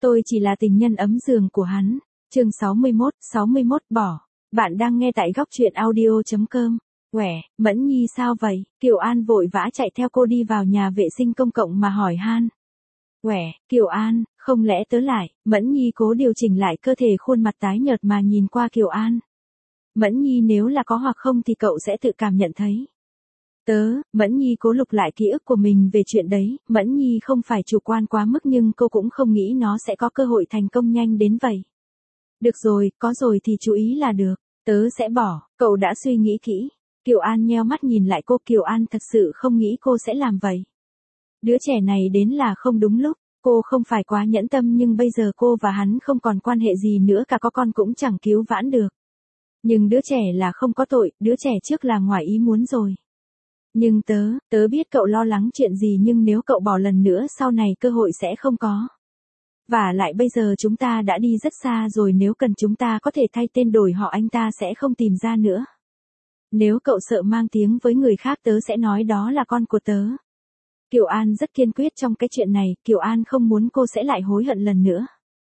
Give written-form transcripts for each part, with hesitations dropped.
Tôi chỉ là tình nhân ấm giường của hắn. Chương 61 bỏ. Bạn đang nghe tại góc truyện audio.com. Quẻ, Mẫn Nhi sao vậy? Kiều An vội vã chạy theo cô đi vào nhà vệ sinh công cộng mà hỏi han. Quẻ, Kiều An, không lẽ tớ lại? Mẫn Nhi cố điều chỉnh lại cơ thể, khuôn mặt tái nhợt mà nhìn qua Kiều An. Mẫn Nhi, nếu là có hoặc không thì cậu sẽ tự cảm nhận thấy. Mẫn Nhi cố lục lại ký ức của mình về chuyện đấy. Mẫn Nhi không phải chủ quan quá mức nhưng cô cũng không nghĩ nó sẽ có cơ hội thành công nhanh đến vậy. Được rồi, có rồi thì chú ý là được. Tớ sẽ bỏ, cậu đã suy nghĩ kỹ. Kiều An nheo mắt nhìn lại cô. Kiều An thật sự không nghĩ cô sẽ làm vậy. Đứa trẻ này đến là không đúng lúc. Cô không phải quá nhẫn tâm nhưng bây giờ cô và hắn không còn quan hệ gì nữa cả, có con cũng chẳng cứu vãn được. Nhưng đứa trẻ là không có tội, đứa trẻ trước là ngoài ý muốn rồi. Nhưng tớ biết cậu lo lắng chuyện gì, nhưng nếu cậu bỏ lần nữa sau này cơ hội sẽ không có. Và lại bây giờ chúng ta đã đi rất xa rồi, nếu cần chúng ta có thể thay tên đổi họ, anh ta sẽ không tìm ra nữa. Nếu cậu sợ mang tiếng với người khác, tớ sẽ nói đó là con của tớ. Kiều An rất kiên quyết trong cái chuyện này. Kiều An không muốn cô sẽ lại hối hận lần nữa.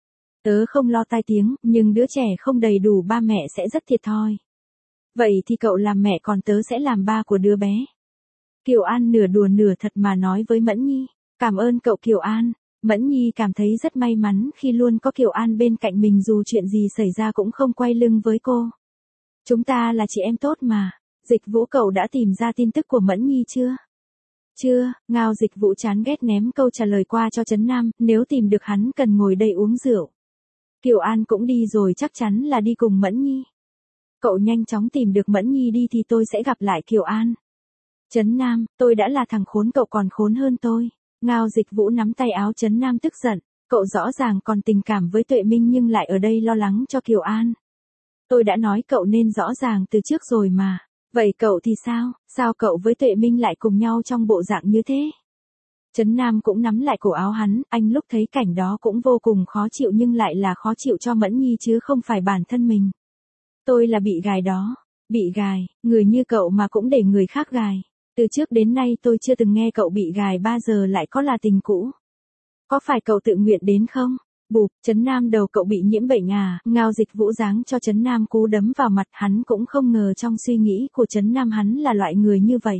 Tớ không lo tai tiếng, nhưng đứa trẻ không đầy đủ ba mẹ sẽ rất thiệt thòi. Vậy thì cậu làm mẹ còn tớ sẽ làm ba của đứa bé. Kiều An nửa đùa nửa thật mà nói với Mẫn Nhi. Cảm ơn cậu Kiều An. Mẫn Nhi cảm thấy rất may mắn khi luôn có Kiều An bên cạnh mình, dù chuyện gì xảy ra cũng không quay lưng với cô. Chúng ta là chị em tốt mà. Dịch Vũ, cậu đã tìm ra tin tức của Mẫn Nhi chưa? Chưa. Ngao Dịch Vũ chán ghét ném câu trả lời qua cho Trấn Nam. Nếu tìm được hắn cần ngồi đây uống rượu. Kiều An cũng đi rồi, chắc chắn là đi cùng Mẫn Nhi. Cậu nhanh chóng tìm được Mẫn Nhi đi thì tôi sẽ gặp lại Kiều An. Trấn Nam, tôi đã là thằng khốn, cậu còn khốn hơn tôi. Ngao Dịch Vũ nắm tay áo Trấn Nam tức giận. Cậu rõ ràng còn tình cảm với Tuệ Minh nhưng lại ở đây lo lắng cho Kiều An. Tôi đã nói cậu nên rõ ràng từ trước rồi mà. Vậy cậu thì sao? Sao cậu với Tuệ Minh lại cùng nhau trong bộ dạng như thế? Trấn Nam cũng nắm lại cổ áo hắn. Anh lúc thấy cảnh đó cũng vô cùng khó chịu, nhưng lại là khó chịu cho Mẫn Nhi chứ không phải bản thân mình. Tôi là bị gài đó. Bị gài? Người như cậu mà cũng để người khác gài. Từ trước đến nay tôi chưa từng nghe cậu bị gài, bao giờ lại có là tình cũ. Có phải cậu tự nguyện đến không? Bụp, Trấn Nam, đầu cậu bị nhiễm bệnh à? Ngao Dịch Vũ giáng cho Trấn Nam cú đấm vào mặt. Hắn cũng không ngờ trong suy nghĩ của Trấn Nam hắn là loại người như vậy.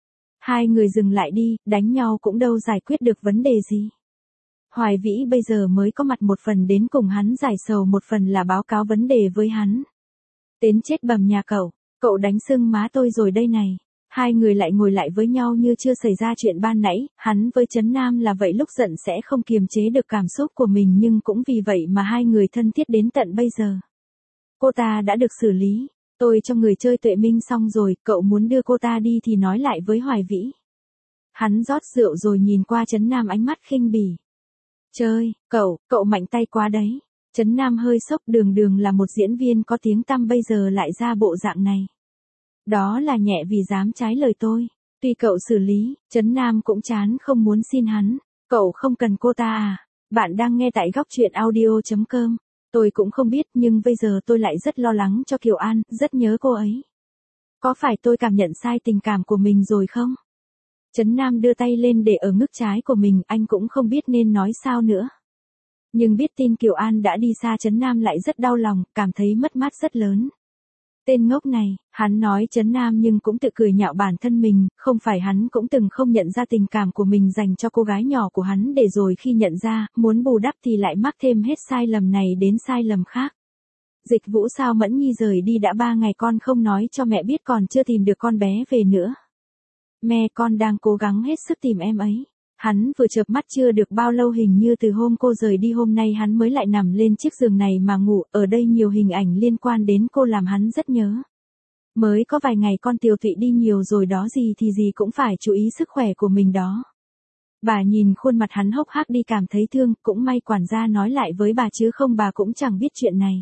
Hai người dừng lại đi, đánh nhau cũng đâu giải quyết được vấn đề gì. Hoài Vĩ bây giờ mới có mặt, một phần đến cùng hắn giải sầu, một phần là báo cáo vấn đề với hắn. Đến chết bầm nhà cậu đánh sưng má tôi rồi đây này. Hai người lại ngồi lại với nhau như chưa xảy ra chuyện ban nãy. Hắn với Trấn Nam là vậy, lúc giận sẽ không kiềm chế được cảm xúc của mình, nhưng cũng vì vậy mà hai người thân thiết đến tận bây giờ. Cô ta đã được xử lý. Tôi cho người chơi Tuệ Minh xong rồi, cậu muốn đưa cô ta đi thì nói lại với Hoài Vĩ. Hắn rót rượu rồi nhìn qua Trấn Nam, ánh mắt khinh bỉ. Chơi, cậu mạnh tay quá đấy. Trấn Nam hơi sốc, đường là một diễn viên có tiếng tăm bây giờ lại ra bộ dạng này. Đó là nhẹ vì dám trái lời tôi. Tuy cậu xử lý, Trấn Nam cũng chán không muốn xin hắn. Cậu không cần cô ta à? Bạn đang nghe tại góc truyện audio.com. Tôi cũng không biết, nhưng bây giờ tôi lại rất lo lắng cho Kiều An, rất nhớ cô ấy. Có phải tôi cảm nhận sai tình cảm của mình rồi không? Trấn Nam đưa tay lên để ở ngực trái của mình, anh cũng không biết nên nói sao nữa. Nhưng biết tin Kiều An đã đi xa, Trấn Nam lại rất đau lòng, cảm thấy mất mát rất lớn. Tên ngốc này, hắn nói Trấn Nam nhưng cũng tự cười nhạo bản thân mình, không phải hắn cũng từng không nhận ra tình cảm của mình dành cho cô gái nhỏ của hắn, để rồi khi nhận ra, muốn bù đắp thì lại mắc thêm hết sai lầm này đến sai lầm khác. Dịch Vũ, sao Mẫn Nhi rời đi đã 3 ngày con không nói cho mẹ biết, còn chưa tìm được con bé về nữa? Mẹ, con đang cố gắng hết sức tìm em ấy. Hắn vừa chợp mắt chưa được bao lâu, hình như từ hôm cô rời đi hôm nay hắn mới lại nằm lên chiếc giường này mà ngủ. Ở đây nhiều hình ảnh liên quan đến cô làm hắn rất nhớ. Mới có vài ngày con tiều tụy đi nhiều rồi đó, gì thì gì cũng phải chú ý sức khỏe của mình đó. Bà nhìn khuôn mặt hắn hốc hác đi cảm thấy thương, cũng may quản gia nói lại với bà chứ không bà cũng chẳng biết chuyện này.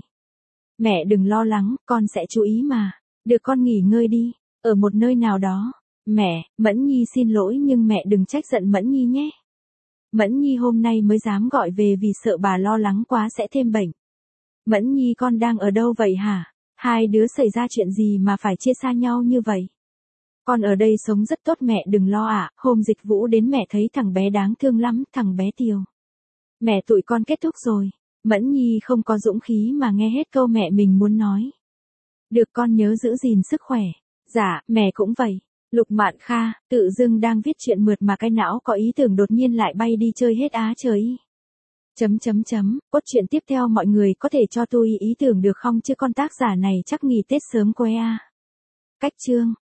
Mẹ đừng lo lắng, con sẽ chú ý mà. Được, con nghỉ ngơi đi, ở một nơi nào đó. Mẹ, Mẫn Nhi xin lỗi nhưng mẹ đừng trách giận Mẫn Nhi nhé. Mẫn Nhi hôm nay mới dám gọi về vì sợ bà lo lắng quá sẽ thêm bệnh. Mẫn Nhi, con đang ở đâu vậy hả? Hai đứa xảy ra chuyện gì mà phải chia xa nhau như vậy? Con ở đây sống rất tốt, mẹ đừng lo ạ. Hôm Dịch Vũ đến mẹ thấy thằng bé đáng thương lắm, thằng bé Tiều. Mẹ tụi con kết thúc rồi. Mẫn Nhi không có dũng khí mà nghe hết câu mẹ mình muốn nói. Được con nhớ giữ gìn sức khỏe. Dạ, mẹ cũng vậy. Lục Mạn Kha, tự dưng đang viết chuyện mượt mà cái não có ý tưởng đột nhiên lại bay đi chơi hết á trời. Cốt truyện tiếp theo mọi người có thể cho tôi ý tưởng được không chứ con tác giả này chắc nghỉ Tết sớm quá à. Cách chương